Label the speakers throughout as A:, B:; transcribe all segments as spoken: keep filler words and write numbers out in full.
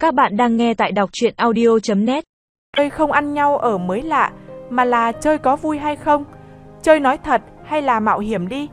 A: Các bạn đang nghe tại đọc truyện audio chấm net.
B: Chơi không ăn nhau ở mới lạ, mà là chơi có vui hay không? Chơi nói thật hay là mạo hiểm đi?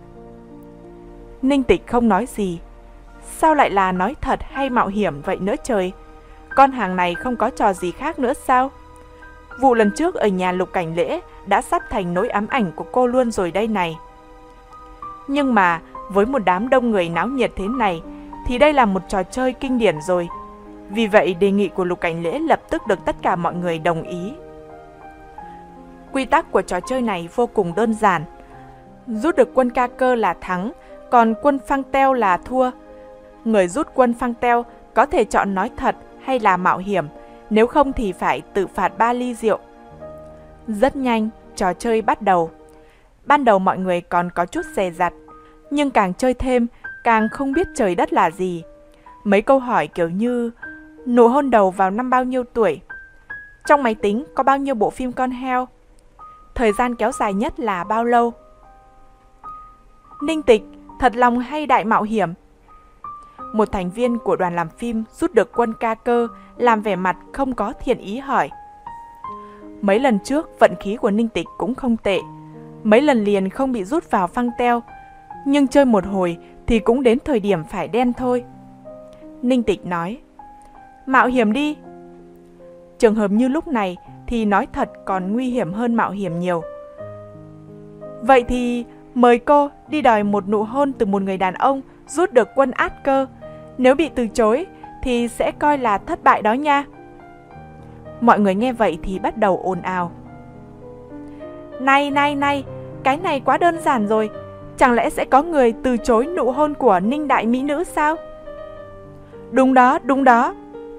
B: Ninh Tịch không nói gì. Sao lại là nói thật hay mạo hiểm vậy nữa trời? Con hàng này không có trò gì khác nữa sao? Vụ lần trước ở nhà Lục Cảnh Lễ đã sắp thành nỗi ám ảnh của cô luôn rồi đây này. Nhưng mà với một đám đông người náo nhiệt thế này thì đây là một trò chơi kinh điển rồi. Vì vậy đề nghị của Lục Cảnh Lễ lập tức được tất cả mọi người đồng ý. Quy tắc của trò chơi này vô cùng đơn giản. Rút được quân ca cơ là thắng, còn quân phăng teo là thua. Người rút quân phăng teo có thể chọn nói thật hay là mạo hiểm, nếu không thì phải tự phạt ba ly rượu. Rất nhanh, trò chơi bắt đầu. Ban đầu mọi người còn có chút dè dặt, nhưng càng chơi thêm, càng không biết trời đất là gì. Mấy câu hỏi kiểu như nụ hôn đầu vào năm bao nhiêu tuổi, trong máy tính có bao nhiêu bộ phim con heo, thời gian kéo dài nhất là bao lâu. Ninh Tịch, thật lòng hay đại mạo hiểm? Một thành viên của đoàn làm phim rút được quân ca cơ, làm vẻ mặt không có thiện ý hỏi. Mấy lần trước vận khí của Ninh Tịch cũng không tệ, mấy lần liền không bị rút vào phăng teo, nhưng chơi một hồi thì cũng đến thời điểm phải đen thôi. Ninh Tịch nói, mạo hiểm đi. Trường hợp như lúc này thì nói thật còn nguy hiểm hơn mạo hiểm nhiều. Vậy thì mời cô đi đòi một nụ hôn từ một người đàn ông rút được quân át cơ. Nếu bị từ chối thì sẽ coi là thất bại đó nha. Mọi người nghe vậy thì bắt đầu ồn ào. Này này này, cái này quá đơn giản rồi. Chẳng lẽ sẽ có người từ chối nụ hôn của Ninh đại mỹ nữ sao? Đúng đó, đúng đó.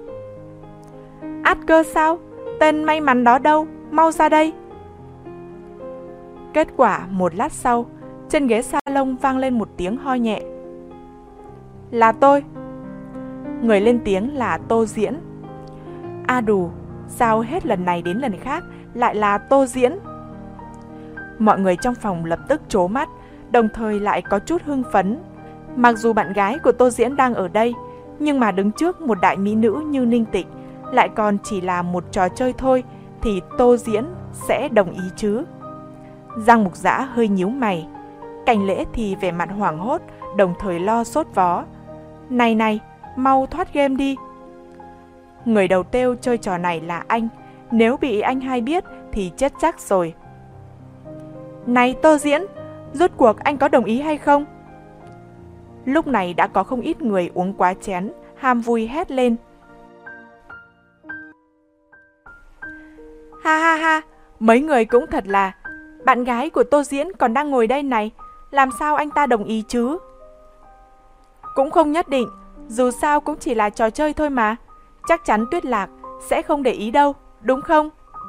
B: Át cơ sao? Tên may mắn đó đâu? Mau ra đây. Kết quả một lát sau, trên ghế salon vang lên một tiếng ho nhẹ. Là tôi. Người lên tiếng là Tô Diễn. A đù, sao hết lần này đến lần khác lại là Tô Diễn? Mọi người trong phòng lập tức trố mắt, đồng thời lại có chút hưng phấn. Mặc dù bạn gái của Tô Diễn đang ở đây, nhưng mà đứng trước một đại mỹ nữ như Ninh Tịch lại còn chỉ là một trò chơi thôi, thì Tô Diễn sẽ đồng ý chứ? Giang Mục Dã hơi nhíu mày. Cảnh Lễ thì vẻ mặt hoảng hốt, đồng thời lo sốt vó. Này này, mau thoát game đi. Người đầu têu chơi trò này là anh, nếu bị anh hai biết thì chết chắc rồi. Này Tô Diễn, rốt cuộc anh có đồng ý hay không? Lúc này đã có không ít người uống quá chén, ham vui hét lên. Ha ha ha, mấy người cũng thật là, bạn gái của Tô Diễn còn đang ngồi đây này, làm sao anh ta đồng ý chứ? Cũng không nhất định, dù sao cũng chỉ là trò chơi thôi mà, chắc chắn Tuyết Lạc sẽ không để ý đâu, đúng không?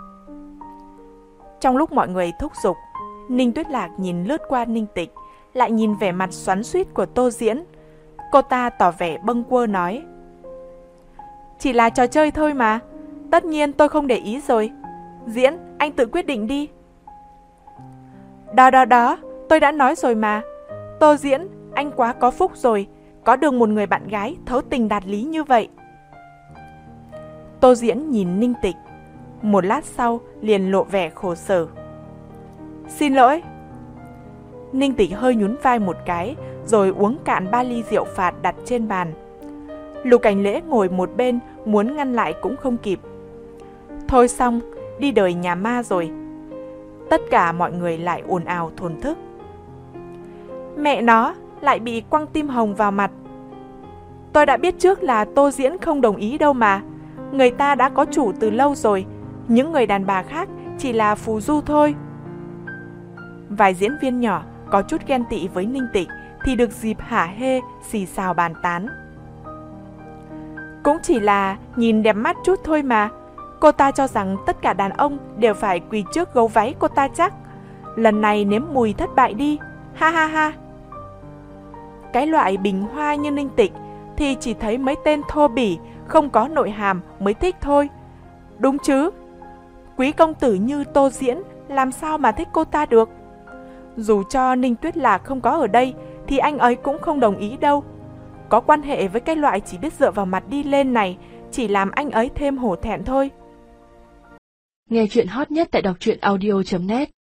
B: Trong lúc mọi người thúc giục, Ninh Tuyết Lạc nhìn lướt qua Ninh Tịch, lại nhìn vẻ mặt xoắn xuýt của Tô Diễn. Cô ta tỏ vẻ bâng quơ nói, chỉ là trò chơi thôi mà, tất nhiên tôi không để ý rồi. Diễn, anh tự quyết định đi. Đó đó đó, tôi đã nói rồi mà. Tô Diễn, anh quá có phúc rồi, có được một người bạn gái thấu tình đạt lý như vậy. Tô Diễn nhìn Ninh Tịch, một lát sau liền lộ vẻ khổ sở. Xin lỗi. Ninh Tịch hơi nhún vai một cái, rồi uống cạn ba ly rượu phạt đặt trên bàn. Lục Cảnh Lễ ngồi một bên, muốn ngăn lại cũng không kịp. Thôi xong, đi đời nhà ma rồi. Tất cả mọi người lại ồn ào thổn thức. Mẹ nó, lại bị quăng tim hồng vào mặt. Tôi đã biết trước là Tô Diễn không đồng ý đâu mà. Người ta đã có chủ từ lâu rồi, những người đàn bà khác chỉ là phù du thôi. Vài diễn viên nhỏ có chút ghen tị với Ninh Tịch thì được dịp hả hê xì xào bàn tán. Cũng chỉ là nhìn đẹp mắt chút thôi mà. Cô ta cho rằng tất cả đàn ông đều phải quỳ trước gấu váy cô ta chắc. Lần này nếm mùi thất bại đi. Ha ha ha. Cái loại bình hoa như Ninh Tịch thì chỉ thấy mấy tên thô bỉ, không có nội hàm mới thích thôi. Đúng chứ? Quý công tử như Tô Diễn làm sao mà thích cô ta được? Dù cho Ninh Tuyết Lạc không có ở đây thì anh ấy cũng không đồng ý đâu. Có quan hệ với cái loại chỉ biết dựa vào mặt đi lên này chỉ làm anh ấy thêm hổ thẹn thôi.
C: Nghe chuyện hot nhất tại đọc truyện audio chấm net.